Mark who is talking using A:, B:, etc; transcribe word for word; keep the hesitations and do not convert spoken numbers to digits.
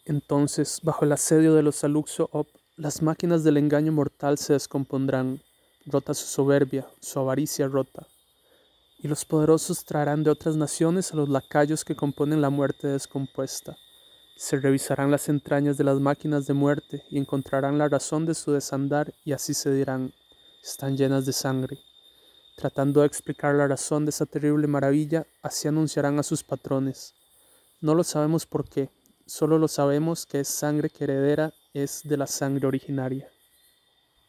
A: Entonces, bajo el asedio de los Aluxo-Op, las máquinas del engaño mortal se descompondrán, rota su soberbia, su avaricia rota, y los poderosos traerán de otras naciones a los lacayos que componen la muerte descompuesta. Se revisarán las entrañas de las máquinas de muerte y encontrarán la razón de su desandar y así se dirán, están llenas de sangre. Tratando de explicar la razón de esa terrible maravilla, así anunciarán a sus patrones. No lo sabemos por qué, solo lo sabemos que es sangre que heredera es de la sangre originaria.